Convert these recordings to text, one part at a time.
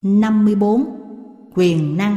54. Quyền năng.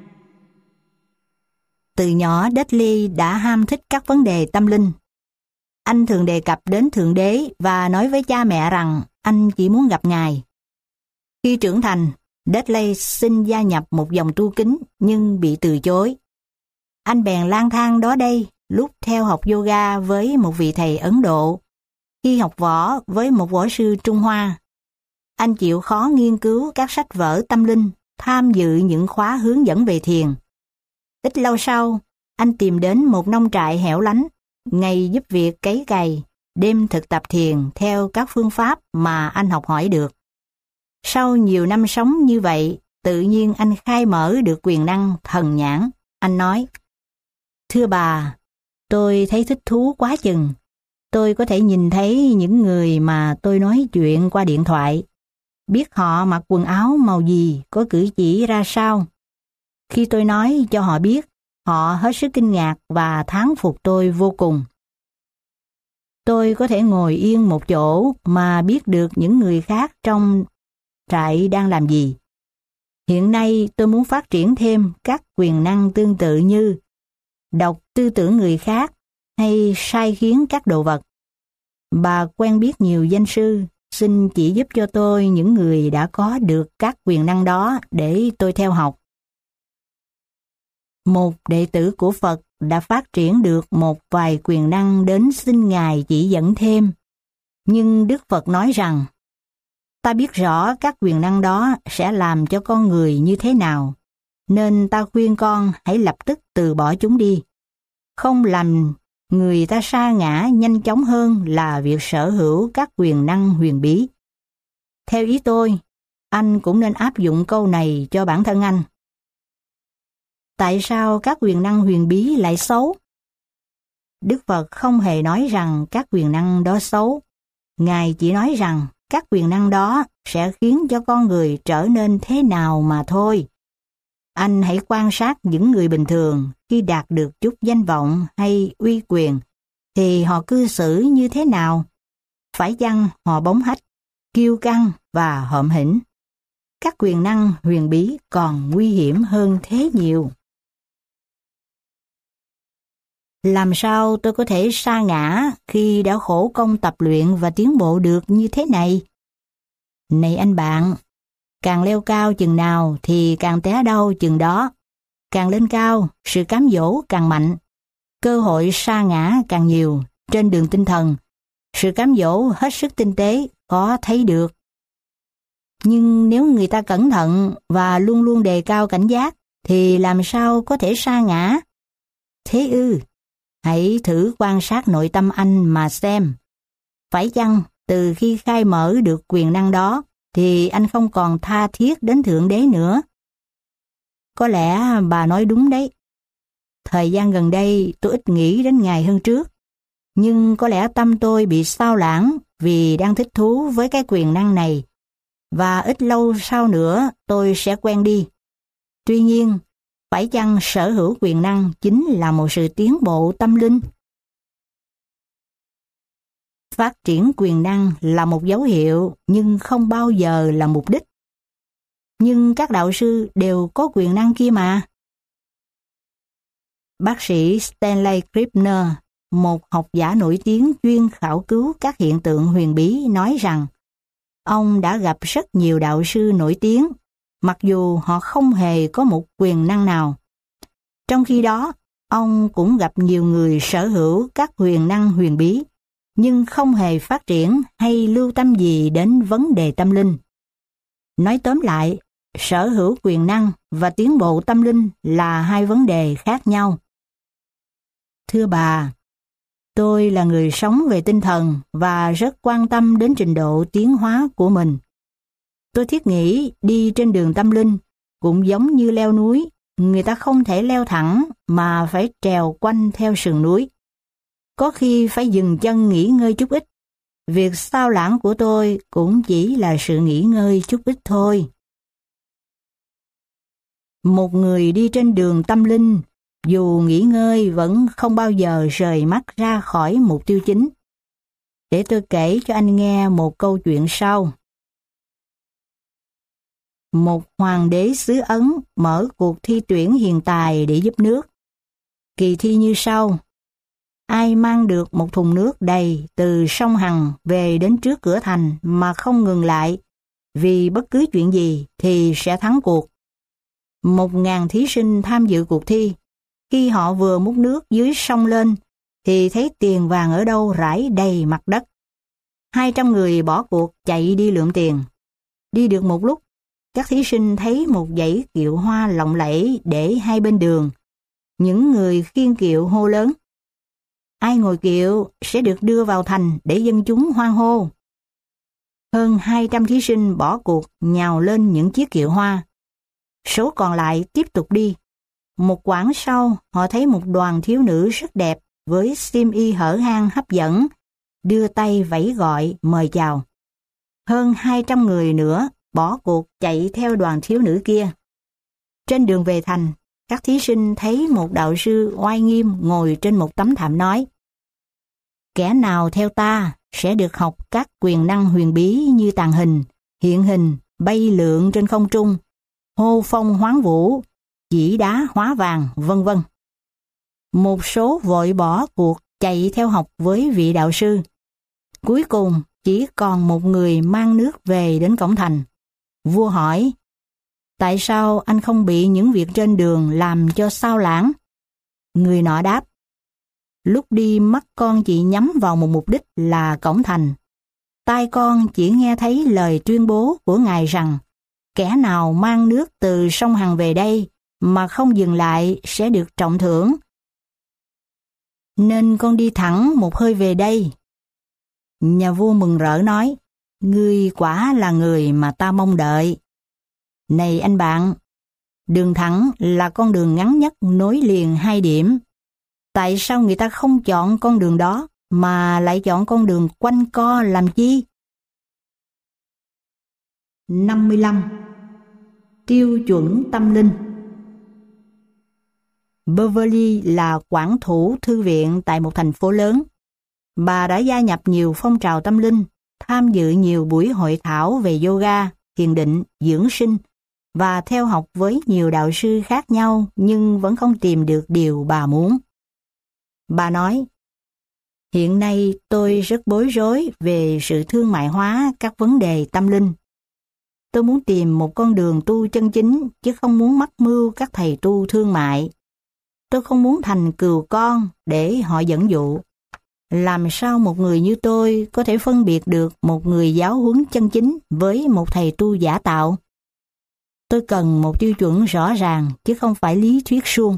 Từ nhỏ Dudley đã ham thích các vấn đề tâm linh. Anh thường đề cập đến Thượng Đế và nói với cha mẹ rằng anh chỉ muốn gặp Ngài. Khi trưởng thành, Dudley xin gia nhập một dòng tu kín nhưng bị từ chối. Anh bèn lang thang đó đây, lúc theo học yoga với một vị thầy Ấn Độ, khi học võ với một võ sư Trung Hoa. Anh chịu khó nghiên cứu các sách vở tâm linh, tham dự những khóa hướng dẫn về thiền. Ít lâu sau, anh tìm đến một nông trại hẻo lánh, ngày giúp việc cấy cày, đêm thực tập thiền theo các phương pháp mà anh học hỏi được. Sau nhiều năm sống như vậy, tự nhiên anh khai mở được quyền năng thần nhãn. Anh nói: "Thưa bà, tôi thấy thích thú quá chừng. Tôi có thể nhìn thấy những người mà tôi nói chuyện qua điện thoại, biết họ mặc quần áo màu gì, có cử chỉ ra sao. Khi tôi nói cho họ biết, họ hết sức kinh ngạc và thán phục tôi vô cùng. Tôi có thể ngồi yên một chỗ mà biết được những người khác trong trại đang làm gì. Hiện nay tôi muốn phát triển thêm các quyền năng tương tự như đọc tư tưởng người khác hay sai khiến các đồ vật. Bà quen biết nhiều danh sư, xin chỉ giúp cho tôi những người đã có được các quyền năng đó để tôi theo học." Một đệ tử của Phật đã phát triển được một vài quyền năng đến xin Ngài chỉ dẫn thêm. Nhưng Đức Phật nói rằng, ta biết rõ các quyền năng đó sẽ làm cho con người như thế nào, nên ta khuyên con hãy lập tức từ bỏ chúng đi. Không làm người ta sa ngã nhanh chóng hơn là việc sở hữu các quyền năng huyền bí. Theo ý tôi, anh cũng nên áp dụng câu này cho bản thân anh. Tại sao các quyền năng huyền bí lại xấu? Đức Phật không hề nói rằng các quyền năng đó xấu. Ngài chỉ nói rằng các quyền năng đó sẽ khiến cho con người trở nên thế nào mà thôi. Anh hãy quan sát những người bình thường khi đạt được chút danh vọng hay uy quyền, thì họ cư xử như thế nào? Phải chăng họ bóng hách, kiêu căng và hợm hĩnh? Các quyền năng huyền bí còn nguy hiểm hơn thế nhiều. Làm sao tôi có thể sa ngã khi đã khổ công tập luyện và tiến bộ được như thế này? Này anh bạn, càng leo cao chừng nào thì càng té đau chừng đó. Càng lên cao, sự cám dỗ càng mạnh. Cơ hội sa ngã càng nhiều trên đường tinh thần. Sự cám dỗ hết sức tinh tế, có thấy được. Nhưng nếu người ta cẩn thận và luôn luôn đề cao cảnh giác, thì làm sao có thể sa ngã? Thế ư? Hãy thử quan sát nội tâm anh mà xem. Phải chăng từ khi khai mở được quyền năng đó, thì anh không còn tha thiết đến Thượng Đế nữa? Có lẽ bà nói đúng đấy. Thời gian gần đây tôi ít nghĩ đến Ngài hơn trước. Nhưng có lẽ tâm tôi bị xao lãng vì đang thích thú với cái quyền năng này. Và ít lâu sau nữa tôi sẽ quen đi. Tuy nhiên, phải chăng sở hữu quyền năng chính là một sự tiến bộ tâm linh? Phát triển quyền năng là một dấu hiệu nhưng không bao giờ là mục đích. Nhưng các đạo sư đều có quyền năng kia mà. Bác sĩ Stanley Krippner, một học giả nổi tiếng chuyên khảo cứu các hiện tượng huyền bí, nói rằng ông đã gặp rất nhiều đạo sư nổi tiếng, mặc dù họ không hề có một quyền năng nào. Trong khi đó, ông cũng gặp nhiều người sở hữu các quyền năng huyền bí, nhưng không hề phát triển hay lưu tâm gì đến vấn đề tâm linh. Nói tóm lại, sở hữu quyền năng và tiến bộ tâm linh là hai vấn đề khác nhau. Thưa bà, tôi là người sống về tinh thần và rất quan tâm đến trình độ tiến hóa của mình. Tôi thiết nghĩ đi trên đường tâm linh cũng giống như leo núi, người ta không thể leo thẳng mà phải trèo quanh theo sườn núi. Có khi phải dừng chân nghỉ ngơi chút ít. Việc xao lãng của tôi cũng chỉ là sự nghỉ ngơi chút ít thôi. Một người đi trên đường tâm linh, dù nghỉ ngơi vẫn không bao giờ rời mắt ra khỏi mục tiêu chính. Để tôi kể cho anh nghe một câu chuyện sau. một hoàng đế xứ Ấn mở cuộc thi tuyển hiền tài để giúp nước. Kỳ thi như sau: ai mang được một thùng nước đầy từ sông Hằng về đến trước cửa thành mà không ngừng lại vì bất cứ chuyện gì thì sẽ thắng cuộc. 1.000 thí sinh tham dự cuộc thi. Khi họ vừa múc nước dưới sông lên thì thấy tiền vàng ở đâu rải đầy mặt đất. 200 người bỏ cuộc chạy đi lượm tiền. Đi được một lúc, các thí sinh thấy một dãy kiệu hoa lộng lẫy để hai bên đường. Những người khiêng kiệu hô lớn: ai ngồi kiệu sẽ được đưa vào thành để dân chúng hoan hô. Hơn 200 thí sinh bỏ cuộc nhào lên những chiếc kiệu hoa. Số còn lại tiếp tục đi. Một quãng sau, họ thấy một đoàn thiếu nữ rất đẹp với xiêm y hở hang hấp dẫn, đưa tay vẫy gọi mời chào. Hơn 200 người nữa bỏ cuộc chạy theo đoàn thiếu nữ kia. Trên đường về thành, các thí sinh thấy một đạo sư oai nghiêm ngồi trên một tấm thảm nói: kẻ nào theo ta sẽ được học các quyền năng huyền bí như tàng hình, hiện hình, bay lượn trên không trung, hô phong hoán vũ, chỉ đá hóa vàng, vân vân. Một số vội bỏ cuộc chạy theo học với vị đạo sư. Cuối cùng chỉ còn một người mang nước về đến cổng thành. Vua hỏi: tại sao anh không bị những việc trên đường làm cho sao lãng? Người nọ đáp: lúc đi mắt con chỉ nhắm vào một mục đích là cổng thành. Tai con chỉ nghe thấy lời tuyên bố của ngài rằng kẻ nào mang nước từ sông Hằng về đây mà không dừng lại sẽ được trọng thưởng. Nên con đi thẳng một hơi về đây. Nhà vua mừng rỡ nói: ngươi quả là người mà ta mong đợi. Này anh bạn, đường thẳng là con đường ngắn nhất nối liền hai điểm. Tại sao người ta không chọn con đường đó mà lại chọn con đường quanh co làm chi? 55. Tiêu chuẩn tâm linh. Beverly là quản thủ thư viện tại một thành phố lớn. Bà đã gia nhập nhiều phong trào tâm linh, tham dự nhiều buổi hội thảo về yoga, thiền định, dưỡng sinh và theo học với nhiều đạo sư khác nhau nhưng vẫn không tìm được điều bà muốn. Bà nói: hiện nay tôi rất bối rối về sự thương mại hóa các vấn đề tâm linh. Tôi muốn tìm một con đường tu chân chính chứ không muốn mắc mưu các thầy tu thương mại. Tôi không muốn thành cừu con để họ dẫn dụ. Làm sao một người như tôi có thể phân biệt được một người giáo huấn chân chính với một thầy tu giả tạo? Tôi cần một tiêu chuẩn rõ ràng chứ không phải lý thuyết suông.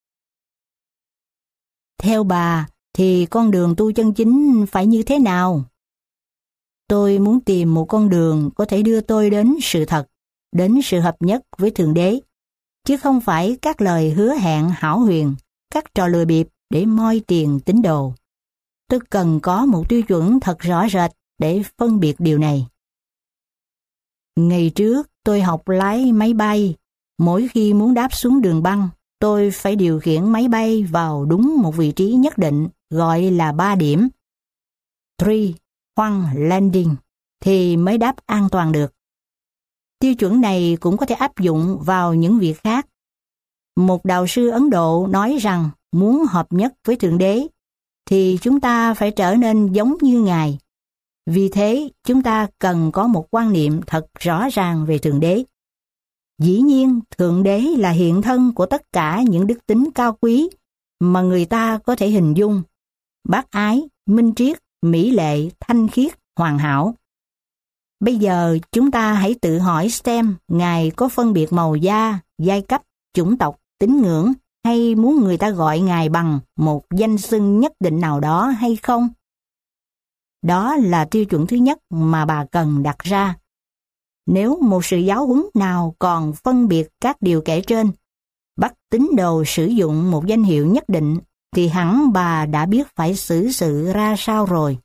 Theo bà thì con đường tu chân chính phải như thế nào? Tôi muốn tìm một con đường có thể đưa tôi đến sự thật, đến sự hợp nhất với Thượng Đế, chứ không phải các lời hứa hẹn hão huyền, các trò lừa bịp để moi tiền tín đồ. Tôi cần có một tiêu chuẩn thật rõ rệt để phân biệt điều này. Ngày trước tôi học lái máy bay. Mỗi khi muốn đáp xuống đường băng, tôi phải điều khiển máy bay vào đúng một vị trí nhất định, gọi là 3 điểm. 3 khoang landing thì mới đáp an toàn được. Tiêu chuẩn này cũng có thể áp dụng vào những việc khác. Một đạo sư Ấn Độ nói rằng muốn hợp nhất với Thượng Đế thì chúng ta phải trở nên giống như Ngài. Vì thế, chúng ta cần có một quan niệm thật rõ ràng về Thượng Đế. Dĩ nhiên, Thượng Đế là hiện thân của tất cả những đức tính cao quý mà người ta có thể hình dung: bác ái, minh triết, mỹ lệ, thanh khiết, hoàn hảo. Bây giờ chúng ta hãy tự hỏi xem Ngài có phân biệt màu da, giai cấp, chủng tộc, tín ngưỡng hay muốn người ta gọi Ngài bằng một danh xưng nhất định nào đó hay không? Đó là tiêu chuẩn thứ nhất mà bà cần đặt ra. Nếu một sự giáo huấn nào còn phân biệt các điều kể trên, bắt tín đồ sử dụng một danh hiệu nhất định, thì hẳn bà đã biết phải xử sự ra sao rồi.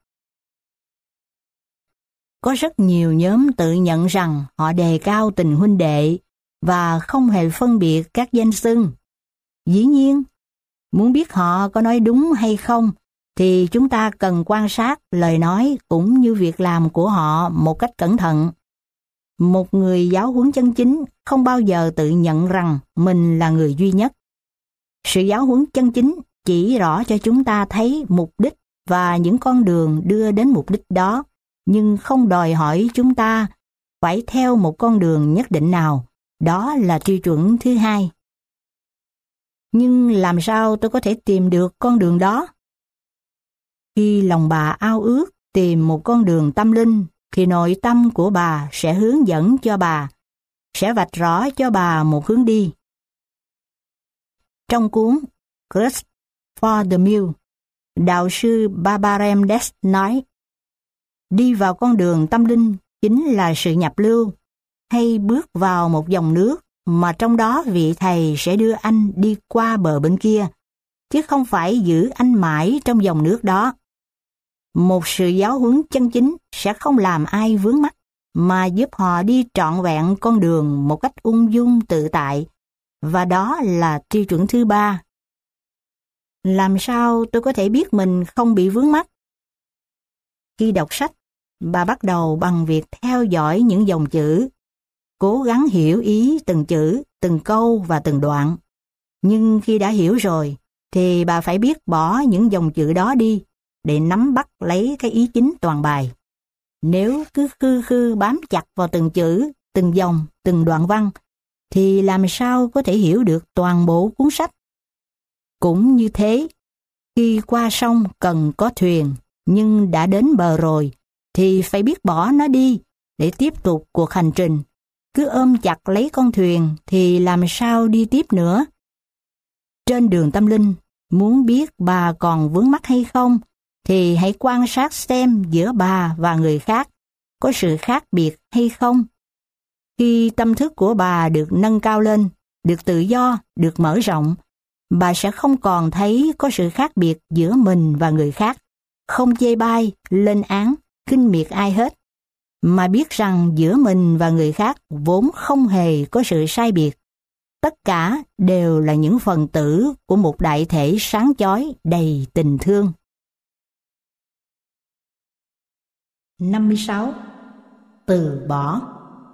Có rất nhiều nhóm tự nhận rằng họ đề cao tình huynh đệ và không hề phân biệt các danh xưng. Dĩ nhiên, muốn biết họ có nói đúng hay không, thì chúng ta cần quan sát lời nói cũng như việc làm của họ một cách cẩn thận. Một người giáo huấn chân chính không bao giờ tự nhận rằng mình là người duy nhất. Sự giáo huấn chân chính chỉ rõ cho chúng ta thấy mục đích và những con đường đưa đến mục đích đó, nhưng không đòi hỏi chúng ta phải theo một con đường nhất định nào. Đó là tiêu chuẩn thứ hai. Nhưng làm sao tôi có thể tìm được con đường đó? Khi lòng bà ao ước tìm một con đường tâm linh, thì nội tâm của bà sẽ hướng dẫn cho bà, sẽ vạch rõ cho bà một hướng đi. Trong cuốn Quest for the Mule, đạo sư Barbarem Des nói, đi vào con đường tâm linh chính là sự nhập lưu, hay bước vào một dòng nước mà trong đó vị thầy sẽ đưa anh đi qua bờ bên kia, chứ không phải giữ anh mãi trong dòng nước đó. Một sự giáo huấn chân chính sẽ không làm ai vướng mắc, mà giúp họ đi trọn vẹn con đường một cách ung dung tự tại, và đó là tiêu chuẩn thứ ba. Làm sao tôi có thể biết mình không bị vướng mắc? Khi đọc sách, bà bắt đầu bằng việc theo dõi những dòng chữ, cố gắng hiểu ý từng chữ, từng câu và từng đoạn. Nhưng khi đã hiểu rồi, thì bà phải biết bỏ những dòng chữ đó đi, để nắm bắt lấy cái ý chính toàn bài. Nếu cứ khư khư bám chặt vào từng chữ, từng dòng, từng đoạn văn, thì làm sao có thể hiểu được toàn bộ cuốn sách? Cũng như thế, khi qua sông cần có thuyền, nhưng đã đến bờ rồi, thì phải biết bỏ nó đi để tiếp tục cuộc hành trình. Cứ ôm chặt lấy con thuyền thì làm sao đi tiếp nữa? Trên đường tâm linh, muốn biết bà còn vướng mắc hay không, thì hãy quan sát xem giữa bà và người khác có sự khác biệt hay không. Khi tâm thức của bà được nâng cao lên, được tự do, được mở rộng, bà sẽ không còn thấy có sự khác biệt giữa mình và người khác, không chê bai, lên án, khinh miệt ai hết, mà biết rằng giữa mình và người khác vốn không hề có sự sai biệt. Tất cả đều là những phần tử của một đại thể sáng chói đầy tình thương. 56. Từ bỏ.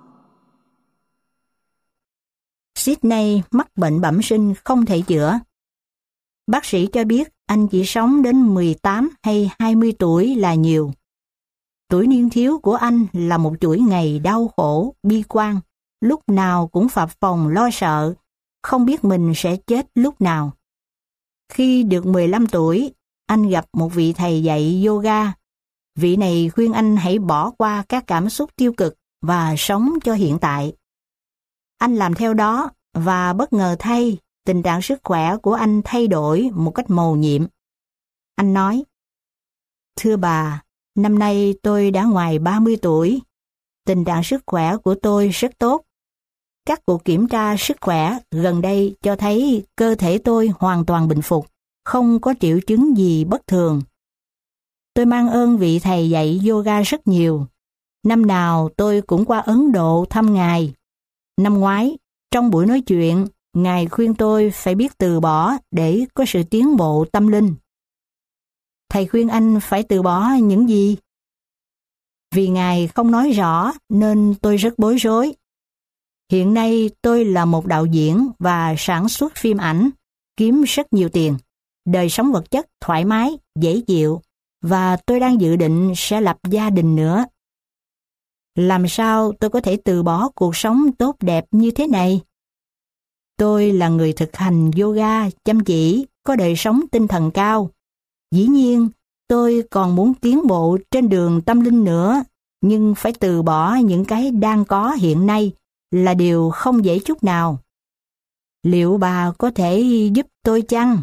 Sydney mắc bệnh bẩm sinh không thể chữa. Bác sĩ cho biết anh chỉ sống đến 18 hay 20 tuổi là nhiều. Tuổi niên thiếu của anh là một chuỗi ngày đau khổ, bi quan, lúc nào cũng phập phồng lo sợ, không biết mình sẽ chết lúc nào. Khi được 15 tuổi, anh gặp một vị thầy dạy yoga. Vị này khuyên anh hãy bỏ qua các cảm xúc tiêu cực và sống cho hiện tại. Anh làm theo đó và bất ngờ thay, tình trạng sức khỏe của anh thay đổi một cách mầu nhiệm. Anh nói, thưa bà, năm nay tôi đã ngoài 30 tuổi. Tình trạng sức khỏe của tôi rất tốt. Các cuộc kiểm tra sức khỏe gần đây cho thấy cơ thể tôi hoàn toàn bình phục, không có triệu chứng gì bất thường. Tôi mang ơn vị thầy dạy yoga rất nhiều. Năm nào tôi cũng qua Ấn Độ thăm Ngài. Năm ngoái, trong buổi nói chuyện, Ngài khuyên tôi phải biết từ bỏ để có sự tiến bộ tâm linh. Thầy khuyên anh phải từ bỏ những gì? Vì Ngài không nói rõ nên tôi rất bối rối. Hiện nay tôi là một đạo diễn và sản xuất phim ảnh, kiếm rất nhiều tiền, đời sống vật chất thoải mái, dễ chịu, và tôi đang dự định sẽ lập gia đình nữa. Làm sao tôi có thể từ bỏ cuộc sống tốt đẹp như thế này? Tôi là người thực hành yoga chăm chỉ, có đời sống tinh thần cao. Dĩ nhiên, tôi còn muốn tiến bộ trên đường tâm linh nữa, nhưng phải từ bỏ những cái đang có hiện nay là điều không dễ chút nào. Liệu bà có thể giúp tôi chăng?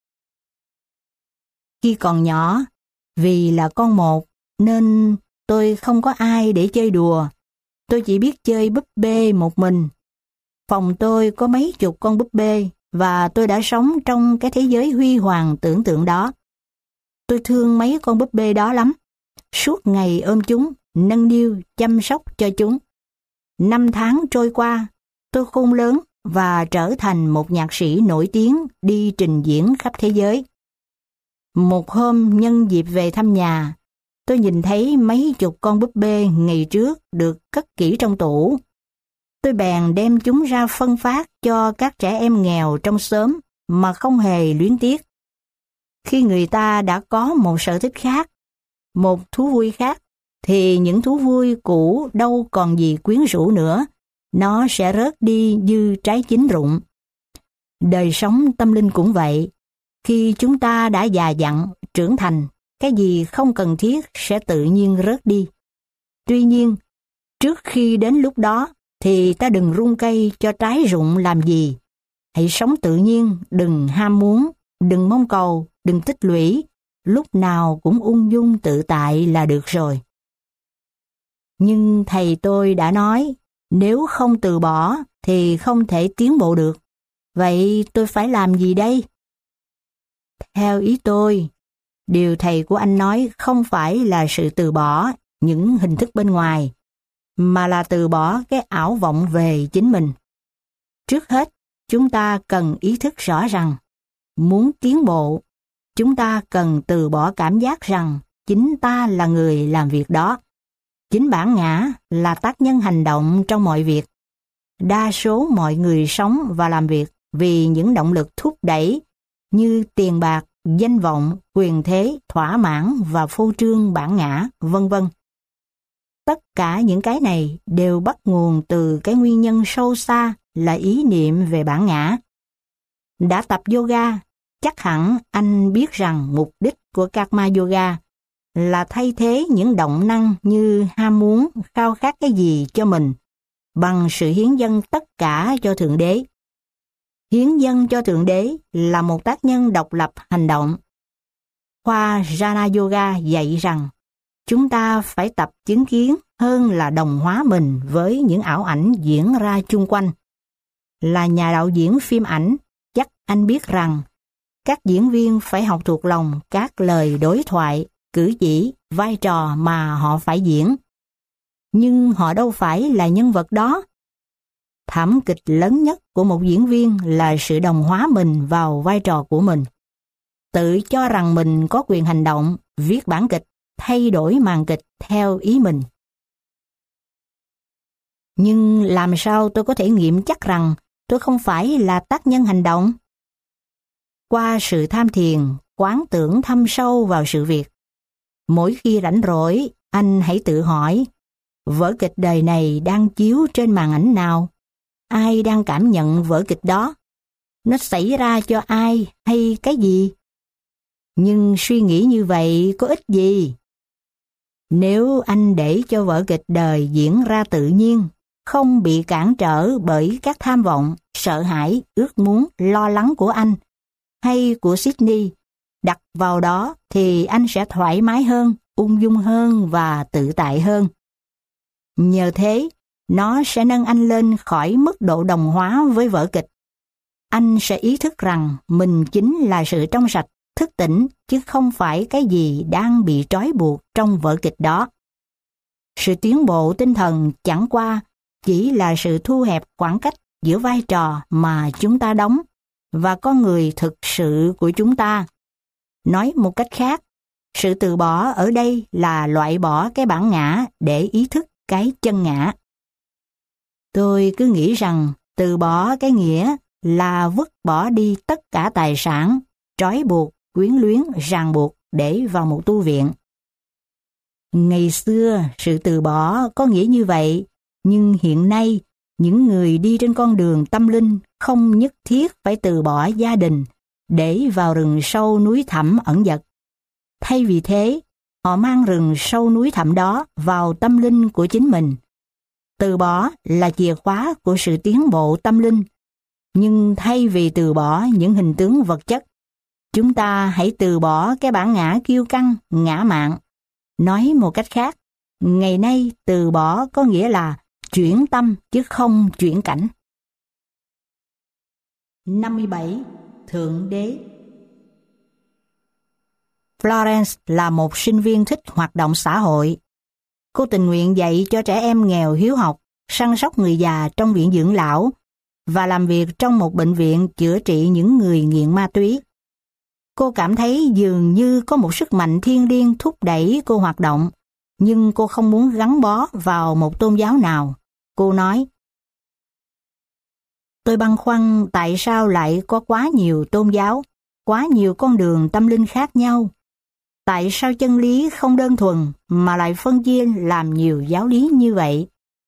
Khi còn nhỏ, vì là con một nên tôi không có ai để chơi đùa. Tôi chỉ biết chơi búp bê một mình. Phòng tôi có mấy chục con búp bê và tôi đã sống trong cái thế giới huy hoàng tưởng tượng đó. Tôi thương mấy con búp bê đó lắm. Suốt ngày ôm chúng, nâng niu, chăm sóc cho chúng. 5 tháng trôi qua, tôi khôn lớn và trở thành một nhạc sĩ nổi tiếng đi trình diễn khắp thế giới. Một hôm nhân dịp về thăm nhà, tôi nhìn thấy mấy chục con búp bê ngày trước được cất kỹ trong tủ. Tôi bèn đem chúng ra phân phát cho các trẻ em nghèo trong xóm mà không hề luyến tiếc. Khi người ta đã có một sở thích khác, một thú vui khác, thì những thú vui cũ đâu còn gì quyến rũ nữa, nó sẽ rớt đi như trái chín rụng. Đời sống tâm linh cũng vậy. Khi chúng ta đã già dặn, trưởng thành, cái gì không cần thiết sẽ tự nhiên rớt đi. Tuy nhiên, trước khi đến lúc đó, thì ta đừng rung cây cho trái rụng làm gì. Hãy sống tự nhiên, đừng ham muốn, đừng mong cầu, đừng tích lũy, lúc nào cũng ung dung tự tại là được rồi. Nhưng thầy tôi đã nói, nếu không từ bỏ thì không thể tiến bộ được. Vậy tôi phải làm gì đây? Theo ý tôi, điều thầy của anh nói không phải là sự từ bỏ những hình thức bên ngoài, mà là từ bỏ cái ảo vọng về chính mình. Trước hết, chúng ta cần ý thức rõ rằng, muốn tiến bộ, chúng ta cần từ bỏ cảm giác rằng chính ta là người làm việc đó. Chính bản ngã là tác nhân hành động trong mọi việc. Đa số mọi người sống và làm việc vì những động lực thúc đẩy như tiền bạc, danh vọng, quyền thế, thỏa mãn và phô trương bản ngã, vân vân. Tất cả những cái này đều bắt nguồn từ cái nguyên nhân sâu xa là ý niệm về bản ngã. Đã tập yoga, chắc hẳn anh biết rằng mục đích của Karma Yoga là thay thế những động năng như ham muốn, khao khát cái gì cho mình bằng sự hiến dâng tất cả cho Thượng Đế. Hiến dâng cho Thượng Đế là một tác nhân độc lập hành động. Khoa Jnana Yoga dạy rằng chúng ta phải tập chứng kiến hơn là đồng hóa mình với những ảo ảnh diễn ra chung quanh. Là nhà đạo diễn phim ảnh, chắc anh biết rằng các diễn viên phải học thuộc lòng các lời đối thoại, cử chỉ, vai trò mà họ phải diễn. Nhưng họ đâu phải là nhân vật đó. Thảm kịch lớn nhất của một diễn viên là sự đồng hóa mình vào vai trò của mình. Tự cho rằng mình có quyền hành động, viết bản kịch, thay đổi màn kịch theo ý mình. Nhưng làm sao tôi có thể nghiệm chắc rằng tôi không phải là tác nhân hành động? Qua sự tham thiền, quán tưởng thâm sâu vào sự việc. Mỗi khi rảnh rỗi, anh hãy tự hỏi, vở kịch đời này đang chiếu trên màn ảnh nào? Ai đang cảm nhận vở kịch đó? Nó xảy ra cho ai hay cái gì? Nhưng suy nghĩ như vậy có ích gì? Nếu anh để cho vở kịch đời diễn ra tự nhiên, không bị cản trở bởi các tham vọng, sợ hãi, ước muốn, lo lắng của anh hay của Sydney, đặt vào đó thì anh sẽ thoải mái hơn, ung dung hơn và tự tại hơn. Nhờ thế, nó sẽ nâng anh lên khỏi mức độ đồng hóa với vở kịch. Anh sẽ ý thức rằng mình chính là sự trong sạch, thức tỉnh, chứ không phải cái gì đang bị trói buộc trong vở kịch đó. Sự tiến bộ tinh thần chẳng qua chỉ là sự thu hẹp khoảng cách giữa vai trò mà chúng ta đóng và con người thực sự của chúng ta. Nói một cách khác, sự từ bỏ ở đây là loại bỏ cái bản ngã để ý thức cái chân ngã. Tôi cứ nghĩ rằng từ bỏ cái nghĩa là vứt bỏ đi tất cả tài sản, trói buộc, quyến luyến, ràng buộc để vào một tu viện. Ngày xưa, sự từ bỏ có nghĩa như vậy, nhưng hiện nay, những người đi trên con đường tâm linh không nhất thiết phải từ bỏ gia đình để vào rừng sâu núi thẳm ẩn dật. Thay vì thế, họ mang rừng sâu núi thẳm đó vào tâm linh của chính mình. Từ bỏ là chìa khóa của sự tiến bộ tâm linh. Nhưng thay vì từ bỏ những hình tướng vật chất, chúng ta hãy từ bỏ cái bản ngã kiêu căng, ngã mạn. Nói một cách khác, ngày nay từ bỏ có nghĩa là chuyển tâm chứ không chuyển cảnh. 57. Thượng Đế. Florence là một sinh viên thích hoạt động xã hội. Cô tình nguyện dạy cho trẻ em nghèo hiếu học, săn sóc người già trong viện dưỡng lão và làm việc trong một bệnh viện chữa trị những người nghiện ma túy. Cô cảm thấy dường như có một sức mạnh thiêng liêng thúc đẩy cô hoạt động, nhưng cô không muốn gắn bó vào một tôn giáo nào. Cô nói, tôi băn khoăn tại sao lại có quá nhiều tôn giáo, quá nhiều con đường tâm linh khác nhau. Tại sao chân lý không đơn thuần mà lại phân chia làm nhiều giáo lý như vậy?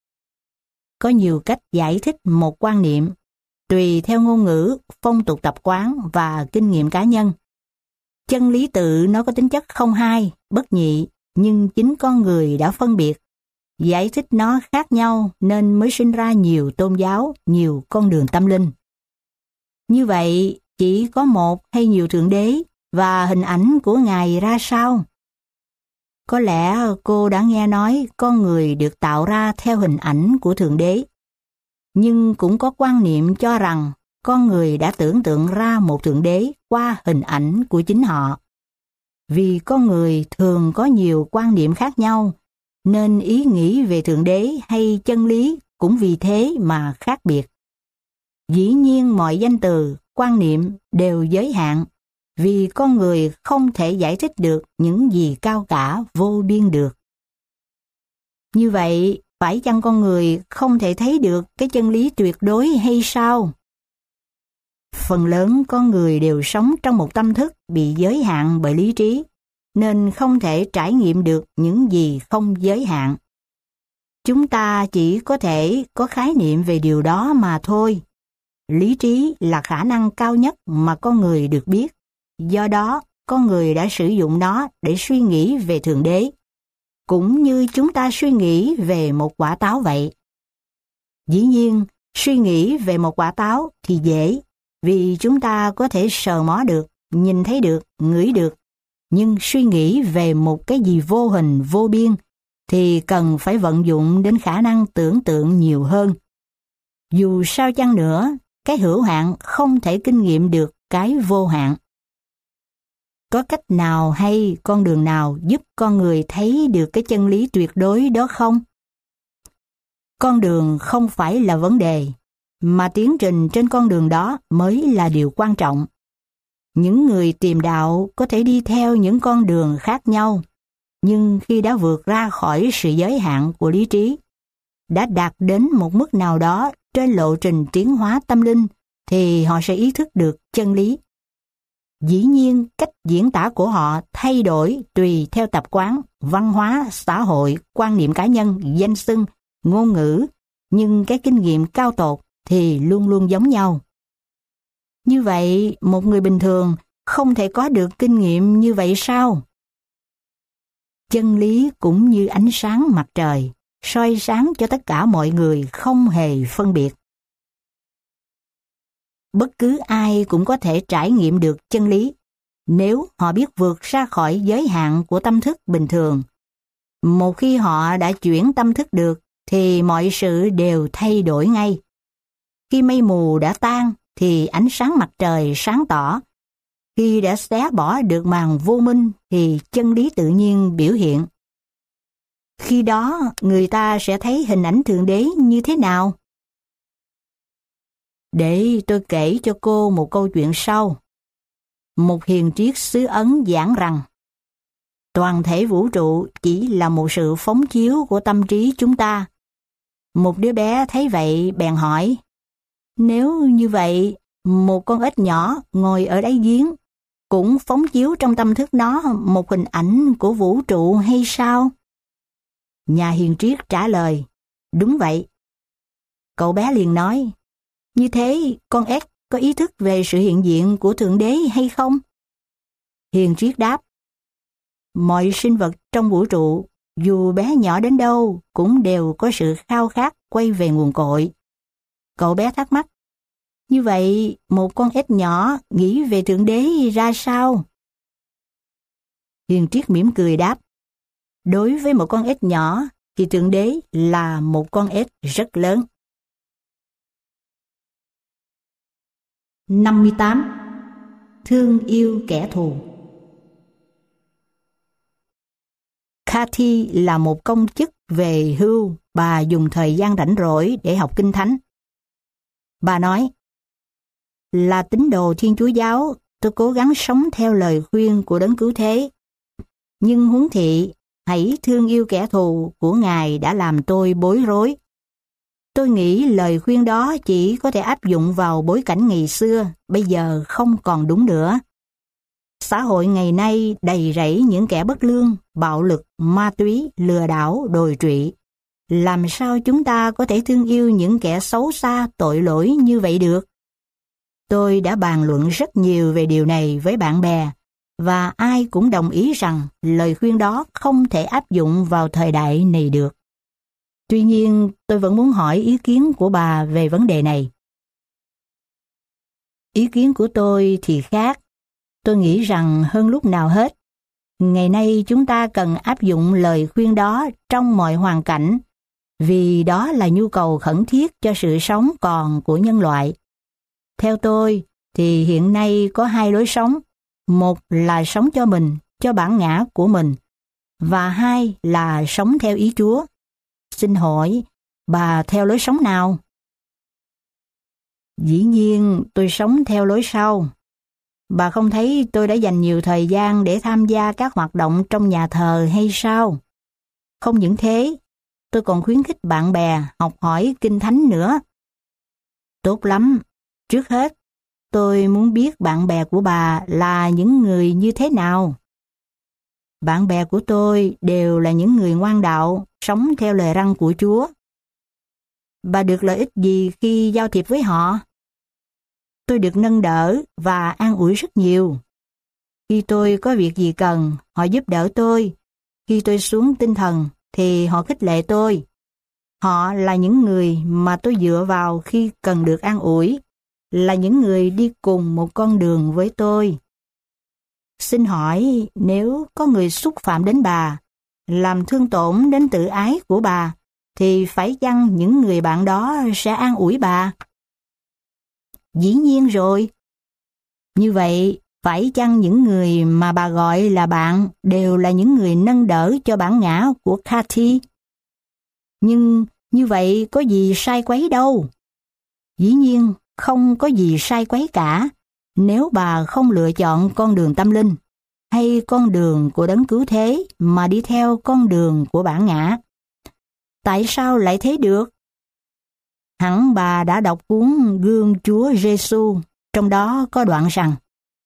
Có nhiều cách giải thích một quan niệm, tùy theo ngôn ngữ, phong tục tập quán và kinh nghiệm cá nhân. Chân lý tự nó có tính chất không hai, bất nhị, nhưng chính con người đã phân biệt. Giải thích nó khác nhau nên mới sinh ra nhiều tôn giáo, nhiều con đường tâm linh. Như vậy, chỉ có một hay nhiều thượng đế và hình ảnh của Ngài ra sao? Có lẽ cô đã nghe nói con người được tạo ra theo hình ảnh của thượng đế. Nhưng cũng có quan niệm cho rằng con người đã tưởng tượng ra một thượng đế qua hình ảnh của chính họ. Vì con người thường có nhiều quan niệm khác nhau, nên ý nghĩ về thượng đế hay chân lý cũng vì thế mà khác biệt. Dĩ nhiên mọi danh từ, quan niệm đều giới hạn, vì con người không thể giải thích được những gì cao cả vô biên được. Như vậy, phải chăng con người không thể thấy được cái chân lý tuyệt đối hay sao? Phần lớn con người đều sống trong một tâm thức bị giới hạn bởi lý trí, nên không thể trải nghiệm được những gì không giới hạn. Chúng ta chỉ có thể có khái niệm về điều đó mà thôi. Lý trí là khả năng cao nhất mà con người được biết. Do đó, con người đã sử dụng nó để suy nghĩ về Thượng Đế, cũng như chúng ta suy nghĩ về một quả táo vậy. Dĩ nhiên, suy nghĩ về một quả táo thì dễ, vì chúng ta có thể sờ mó được, nhìn thấy được, ngửi được. Nhưng suy nghĩ về một cái gì vô hình, vô biên, thì cần phải vận dụng đến khả năng tưởng tượng nhiều hơn. Dù sao chăng nữa, cái hữu hạn không thể kinh nghiệm được cái vô hạn. Có cách nào hay con đường nào giúp con người thấy được cái chân lý tuyệt đối đó không? Con đường không phải là vấn đề, mà tiến trình trên con đường đó mới là điều quan trọng. Những người tìm đạo có thể đi theo những con đường khác nhau, nhưng khi đã vượt ra khỏi sự giới hạn của lý trí, đã đạt đến một mức nào đó trên lộ trình tiến hóa tâm linh, thì họ sẽ ý thức được chân lý. Dĩ nhiên, cách diễn tả của họ thay đổi tùy theo tập quán, văn hóa, xã hội, quan niệm cá nhân, danh xưng, ngôn ngữ, nhưng cái kinh nghiệm cao tột thì luôn luôn giống nhau. Như vậy, một người bình thường không thể có được kinh nghiệm như vậy sao? Chân lý cũng như ánh sáng mặt trời, soi sáng cho tất cả mọi người không hề phân biệt. Bất cứ ai cũng có thể trải nghiệm được chân lý, nếu họ biết vượt ra khỏi giới hạn của tâm thức bình thường. Một khi họ đã chuyển tâm thức được, thì mọi sự đều thay đổi ngay. Khi mây mù đã tan, thì ánh sáng mặt trời sáng tỏ. Khi đã xé bỏ được màn vô minh, thì chân lý tự nhiên biểu hiện. Khi đó, người ta sẽ thấy hình ảnh Thượng Đế như thế nào? Để tôi kể cho cô một câu chuyện sau. Một hiền triết xứ Ấn giảng rằng, toàn thể vũ trụ chỉ là một sự phóng chiếu của tâm trí chúng ta. Một đứa bé thấy vậy bèn hỏi, nếu như vậy, một con ếch nhỏ ngồi ở đáy giếng cũng phóng chiếu trong tâm thức nó một hình ảnh của vũ trụ hay sao? Nhà hiền triết trả lời, đúng vậy. Cậu bé liền nói, như thế con ếch có ý thức về sự hiện diện của Thượng Đế hay không? Hiền triết đáp, mọi sinh vật trong vũ trụ, dù bé nhỏ đến đâu, cũng đều có sự khao khát quay về nguồn cội. Cậu bé thắc mắc, như vậy một con ếch nhỏ nghĩ về Thượng Đế ra sao? Hiền triết mỉm cười đáp, đối với một con ếch nhỏ thì Thượng Đế là một con ếch rất lớn. 58. Thương yêu kẻ thù. Cathy là một công chức về hưu, bà dùng thời gian rảnh rỗi để học Kinh Thánh. Bà nói, là tín đồ Thiên Chúa Giáo, tôi cố gắng sống theo lời khuyên của Đấng Cứu Thế. Nhưng huống thị, hãy thương yêu kẻ thù của Ngài đã làm tôi bối rối. Tôi nghĩ lời khuyên đó chỉ có thể áp dụng vào bối cảnh ngày xưa, bây giờ không còn đúng nữa. Xã hội ngày nay đầy rẫy những kẻ bất lương, bạo lực, ma túy, lừa đảo, đồi trụy. Làm sao chúng ta có thể thương yêu những kẻ xấu xa, tội lỗi như vậy được? Tôi đã bàn luận rất nhiều về điều này với bạn bè, và ai cũng đồng ý rằng lời khuyên đó không thể áp dụng vào thời đại này được. Tuy nhiên, tôi vẫn muốn hỏi ý kiến của bà về vấn đề này. Ý kiến của tôi thì khác. Tôi nghĩ rằng hơn lúc nào hết, ngày nay chúng ta cần áp dụng lời khuyên đó trong mọi hoàn cảnh, vì đó là nhu cầu khẩn thiết cho sự sống còn của nhân loại. Theo tôi, thì hiện nay có hai lối sống. Một là sống cho mình, cho bản ngã của mình, và hai là sống theo ý Chúa. Xin hỏi, bà theo lối sống nào? Dĩ nhiên, tôi sống theo lối sau. Bà không thấy tôi đã dành nhiều thời gian để tham gia các hoạt động trong nhà thờ hay sao? Không những thế, tôi còn khuyến khích bạn bè học hỏi Kinh Thánh nữa. Tốt lắm. Trước hết, tôi muốn biết bạn bè của bà là những người như thế nào. Bạn bè của tôi đều là những người ngoan đạo, sống theo lời răn của Chúa. Bà được lợi ích gì khi giao thiệp với họ? Tôi được nâng đỡ và an ủi rất nhiều. Khi tôi có việc gì cần, họ giúp đỡ tôi. Khi tôi xuống tinh thần, thì họ khích lệ tôi. Họ là những người mà tôi dựa vào khi cần được an ủi, là những người đi cùng một con đường với tôi. Xin hỏi, nếu có người xúc phạm đến bà, làm thương tổn đến tự ái của bà, thì phải chăng những người bạn đó sẽ an ủi bà? Dĩ nhiên rồi. Như vậy, phải chăng những người mà bà gọi là bạn đều là những người nâng đỡ cho bản ngã của Cathy? Nhưng như vậy có gì sai quấy đâu. Dĩ nhiên, không có gì sai quấy cả nếu bà không lựa chọn con đường tâm linh hay con đường của Đấng Cứu Thế mà đi theo con đường của bản ngã. Tại sao lại thế được? Hẳn bà đã đọc cuốn Gương Chúa Giêsu, trong đó có đoạn rằng: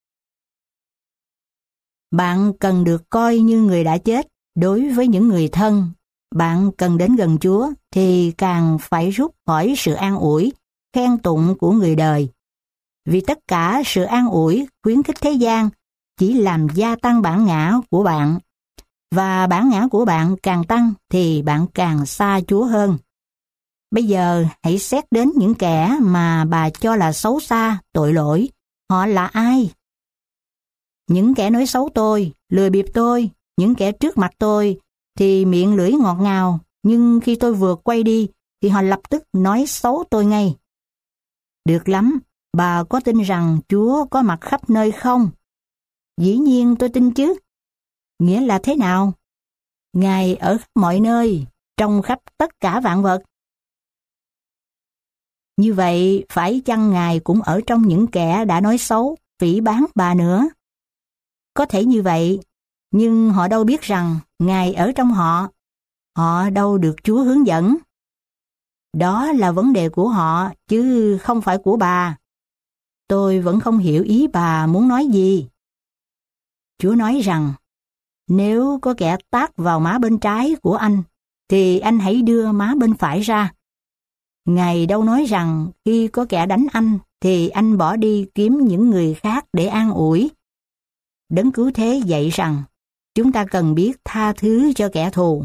bạn cần được coi như người đã chết đối với những người thân. Bạn cần đến gần Chúa thì càng phải rút khỏi sự an ủi, khen tụng của người đời. Vì tất cả sự an ủi, khuyến khích thế gian chỉ làm gia tăng bản ngã của bạn. Và bản ngã của bạn càng tăng thì bạn càng xa Chúa hơn. Bây giờ hãy xét đến những kẻ mà bà cho là xấu xa, tội lỗi. Họ là ai? Những kẻ nói xấu tôi, lừa bịp tôi, những kẻ trước mặt tôi thì miệng lưỡi ngọt ngào, nhưng khi tôi vừa quay đi thì họ lập tức nói xấu tôi ngay. Được lắm, bà có tin rằng Chúa có mặt khắp nơi không? Dĩ nhiên tôi tin chứ. Nghĩa là thế nào? Ngài ở khắp mọi nơi, trong khắp tất cả vạn vật. Như vậy, phải chăng Ngài cũng ở trong những kẻ đã nói xấu, phỉ báng bà nữa? Có thể như vậy, nhưng họ đâu biết rằng Ngài ở trong họ. Họ đâu được Chúa hướng dẫn. Đó là vấn đề của họ, chứ không phải của bà. Tôi vẫn không hiểu ý bà muốn nói gì. Chúa nói rằng, nếu có kẻ tát vào má bên trái của anh, thì anh hãy đưa má bên phải ra. Ngài đâu nói rằng khi có kẻ đánh anh, thì anh bỏ đi kiếm những người khác để an ủi. Đấng Cứu Thế dạy rằng, chúng ta cần biết tha thứ cho kẻ thù.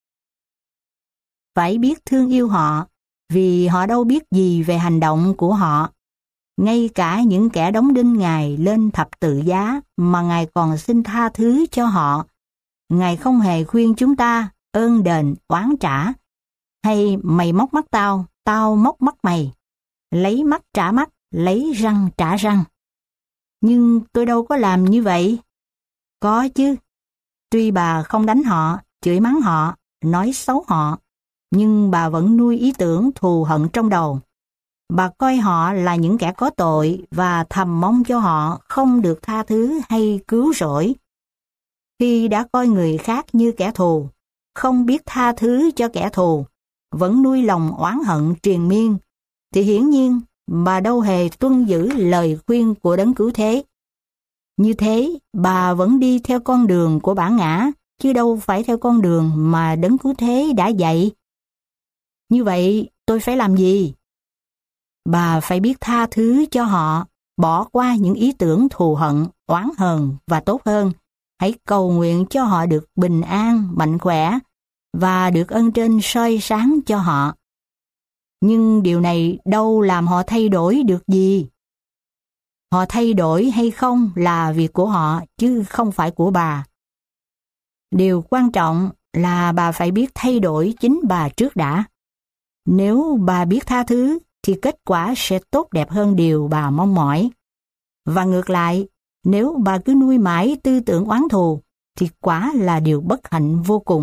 Phải biết thương yêu họ, vì họ đâu biết gì về hành động của họ. Ngay cả những kẻ đóng đinh Ngài lên thập tự giá mà Ngài còn xin tha thứ cho họ. Ngài không hề khuyên chúng ta ơn đền oán trả, hay mày móc mắt tao, tao móc mắt mày, lấy mắt trả mắt, lấy răng trả răng. Nhưng tôi đâu có làm như vậy. Có chứ. Tuy bà không đánh họ, chửi mắng họ, nói xấu họ, nhưng bà vẫn nuôi ý tưởng thù hận trong đầu. bà coi họ là những kẻ có tội và thầm mong cho họ không được tha thứ hay cứu rỗi. Khi đã coi người khác như kẻ thù, không biết tha thứ cho kẻ thù, vẫn nuôi lòng oán hận triền miên, thì hiển nhiên bà đâu hề tuân giữ lời khuyên của Đấng Cứu Thế. Như thế, bà vẫn đi theo con đường của bản ngã, chứ đâu phải theo con đường mà Đấng Cứu Thế đã dạy. Như vậy, tôi phải làm gì? Bà phải biết tha thứ cho họ, bỏ qua những ý tưởng thù hận, oán hờn và tốt hơn, hãy cầu nguyện cho họ được bình an, mạnh khỏe và được ơn trên soi sáng cho họ. Nhưng điều này đâu làm họ thay đổi được gì. Họ thay đổi hay không là việc của họ chứ không phải của bà. Điều quan trọng là bà phải biết thay đổi chính bà trước đã. Nếu bà biết tha thứ thì kết quả sẽ tốt đẹp hơn điều bà mong mỏi. Và ngược lại, nếu bà cứ nuôi mãi tư tưởng oán thù thì quả là điều bất hạnh vô cùng.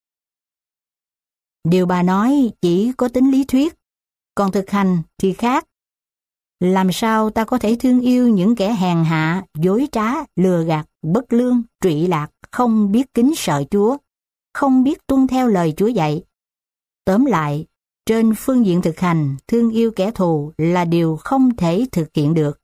Điều bà nói chỉ có tính lý thuyết, còn thực hành thì khác. Làm sao ta có thể thương yêu những kẻ hèn hạ, dối trá, lừa gạt, bất lương, trụy lạc, không biết kính sợ Chúa, không biết tuân theo lời Chúa dạy? Tóm lại, trên phương diện thực hành, thương yêu kẻ thù là điều không thể thực hiện được.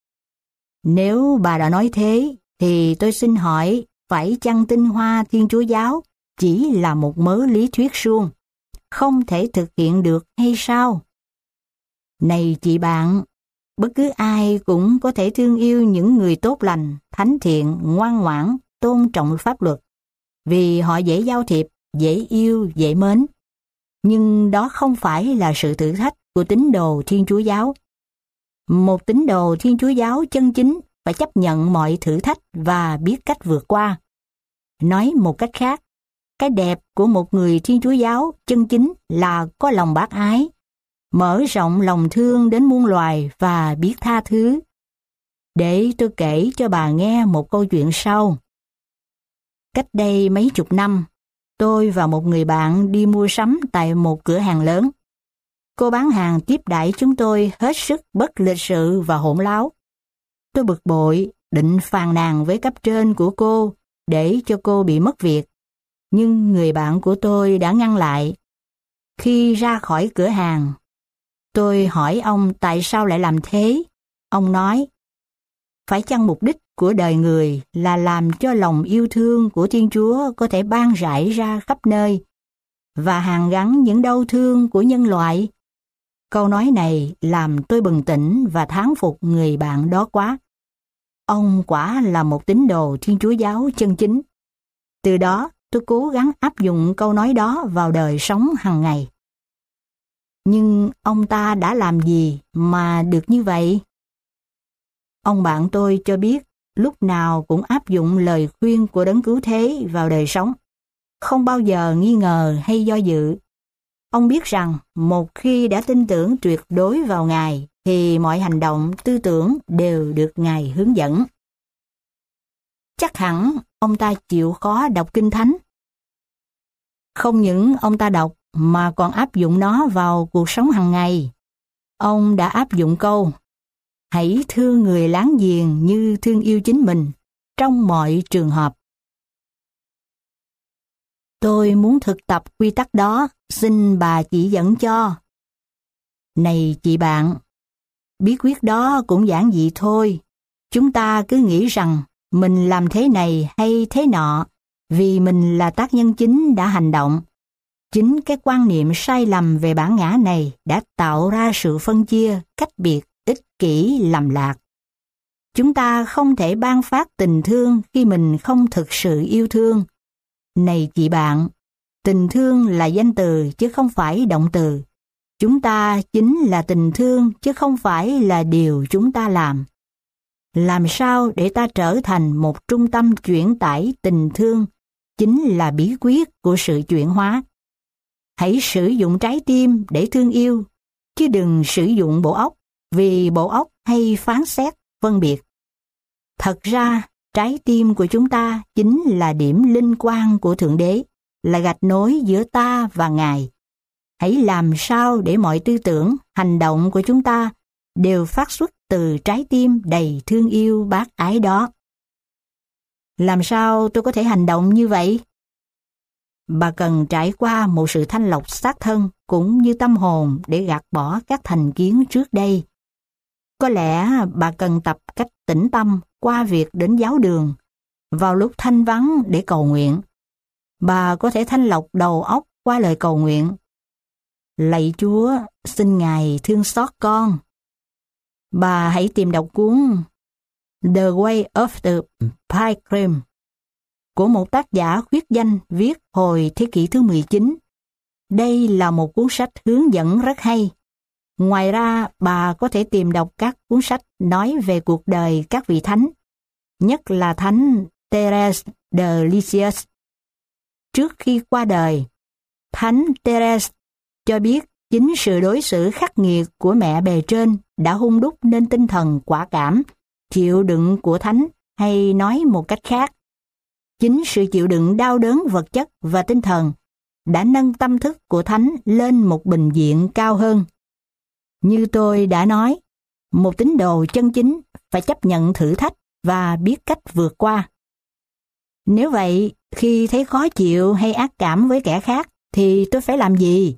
Nếu bà đã nói thế, thì tôi xin hỏi, phải chăng tinh hoa Thiên Chúa Giáo chỉ là một mớ lý thuyết suông, không thể thực hiện được hay sao? Này chị bạn, bất cứ ai cũng có thể thương yêu những người tốt lành, thánh thiện, ngoan ngoãn, tôn trọng pháp luật, vì họ dễ giao thiệp, dễ yêu, dễ mến. Nhưng đó không phải là sự thử thách của tín đồ Thiên Chúa Giáo. Một tín đồ Thiên Chúa Giáo chân chính phải chấp nhận mọi thử thách và biết cách vượt qua. Nói một cách khác, cái đẹp của một người Thiên Chúa Giáo chân chính là có lòng bác ái, mở rộng lòng thương đến muôn loài và biết tha thứ. Để tôi kể cho bà nghe một câu chuyện sau. Cách đây mấy chục năm, tôi và một người bạn đi mua sắm tại một cửa hàng lớn. Cô bán hàng tiếp đãi chúng tôi hết sức bất lịch sự và hỗn láo. Tôi bực bội, định phàn nàn với cấp trên của cô để cho cô bị mất việc. Nhưng người bạn của tôi đã ngăn lại. Khi ra khỏi cửa hàng, tôi hỏi ông tại sao lại làm thế. Ông nói, phải chăng mục đích của đời người là làm cho lòng yêu thương của Thiên Chúa có thể ban rải ra khắp nơi và hàn gắn những đau thương của nhân loại? Câu nói này làm tôi bừng tỉnh và thán phục người bạn đó quá. Ông quả là một tín đồ Thiên Chúa Giáo chân chính. Từ đó, tôi cố gắng áp dụng câu nói đó vào đời sống hàng ngày. Nhưng ông ta đã làm gì mà được như vậy? Ông bạn tôi cho biết lúc nào cũng áp dụng lời khuyên của Đấng Cứu Thế vào đời sống, không bao giờ nghi ngờ hay do dự. Ông biết rằng một khi đã tin tưởng tuyệt đối vào Ngài thì mọi hành động, tư tưởng đều được Ngài hướng dẫn. Chắc hẳn ông ta chịu khó đọc Kinh Thánh. Không những ông ta đọc mà còn áp dụng nó vào cuộc sống hàng ngày. Ông đã áp dụng câu hãy thương người láng giềng như thương yêu chính mình trong mọi trường hợp. Tôi muốn thực tập quy tắc đó, xin bà chỉ dẫn cho. Này chị bạn, bí quyết đó cũng giản dị thôi. Chúng ta cứ nghĩ rằng mình làm thế này hay thế nọ vì mình là tác nhân chính đã hành động. Chính cái quan niệm sai lầm về bản ngã này đã tạo ra sự phân chia, cách biệt, ích kỷ, lầm lạc. Chúng ta không thể ban phát tình thương khi mình không thực sự yêu thương. Này chị bạn, tình thương là danh từ chứ không phải động từ. Chúng ta chính là tình thương chứ không phải là điều chúng ta làm. Làm sao để ta trở thành một trung tâm chuyển tải tình thương chính là bí quyết của sự chuyển hóa. Hãy sử dụng trái tim để thương yêu, chứ đừng sử dụng bộ óc, vì bộ óc hay phán xét, phân biệt. Thật ra, trái tim của chúng ta chính là điểm linh quan của Thượng Đế, là gạch nối giữa ta và Ngài. hãy làm sao để mọi tư tưởng, hành động của chúng ta đều phát xuất từ trái tim đầy thương yêu bác ái đó. Làm sao tôi có thể hành động như vậy? Bà cần trải qua một sự thanh lọc xác thân cũng như tâm hồn để gạt bỏ các thành kiến trước đây. Có lẽ bà cần tập cách tĩnh tâm qua việc đến giáo đường, vào lúc thanh vắng để cầu nguyện. Bà có thể thanh lọc đầu óc qua lời cầu nguyện. Lạy Chúa, xin Ngài thương xót con. Bà hãy tìm đọc cuốn The Way of the Pilgrim của một tác giả khuyết danh viết hồi thế kỷ thứ 19. Đây là một cuốn sách hướng dẫn rất hay. Ngoài ra, bà có thể tìm đọc các cuốn sách nói về cuộc đời các vị thánh, nhất là Thánh Thérèse de Lisieux. Trước khi qua đời, Thánh Thérèse cho biết chính sự đối xử khắc nghiệt của mẹ bề trên đã hun đúc nên tinh thần quả cảm, chịu đựng của Thánh, hay nói một cách khác, chính sự chịu đựng đau đớn vật chất và tinh thần đã nâng tâm thức của Thánh lên một bình diện cao hơn. Như tôi đã nói, một tín đồ chân chính phải chấp nhận thử thách và biết cách vượt qua. Nếu vậy, khi thấy khó chịu hay ác cảm với kẻ khác, thì tôi phải làm gì?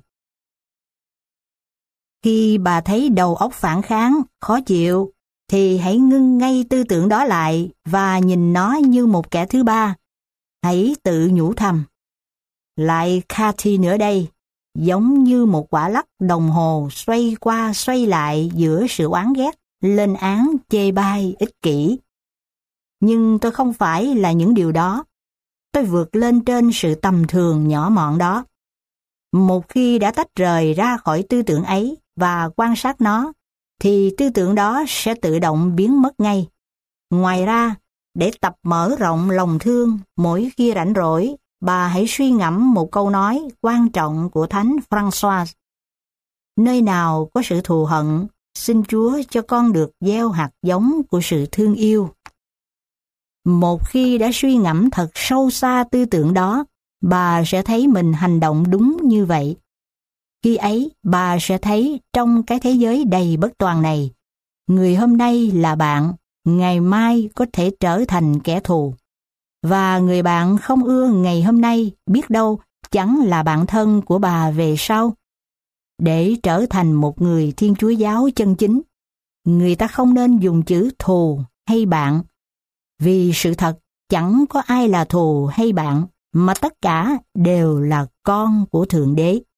Khi bà thấy đầu óc phản kháng, khó chịu, thì hãy ngưng ngay tư tưởng đó lại và nhìn nó như một kẻ thứ ba. Hãy tự nhủ thầm. Lại Cathy nữa đây, giống như một quả lắc đồng hồ xoay qua xoay lại giữa sự oán ghét, lên án, chê bai, ích kỷ. Nhưng tôi không phải là những điều đó. Tôi vượt lên trên sự tầm thường nhỏ mọn đó. Một khi đã tách rời ra khỏi tư tưởng ấy và quan sát nó, thì tư tưởng đó sẽ tự động biến mất ngay. Ngoài ra, để tập mở rộng lòng thương, mỗi khi rảnh rỗi, bà hãy suy ngẫm một câu nói quan trọng của Thánh François. Nơi nào có sự thù hận, xin Chúa cho con được gieo hạt giống của sự thương yêu. Một khi đã suy ngẫm thật sâu xa tư tưởng đó, bà sẽ thấy mình hành động đúng như vậy. Khi ấy, bà sẽ thấy trong cái thế giới đầy bất toàn này, người hôm nay là bạn, ngày mai có thể trở thành kẻ thù. Và người bạn không ưa ngày hôm nay biết đâu chẳng là bạn thân của bà về sau. Để trở thành một người Thiên Chúa giáo chân chính, người ta không nên dùng chữ thù hay bạn, vì sự thật chẳng có ai là thù hay bạn, mà tất cả đều là con của Thượng Đế.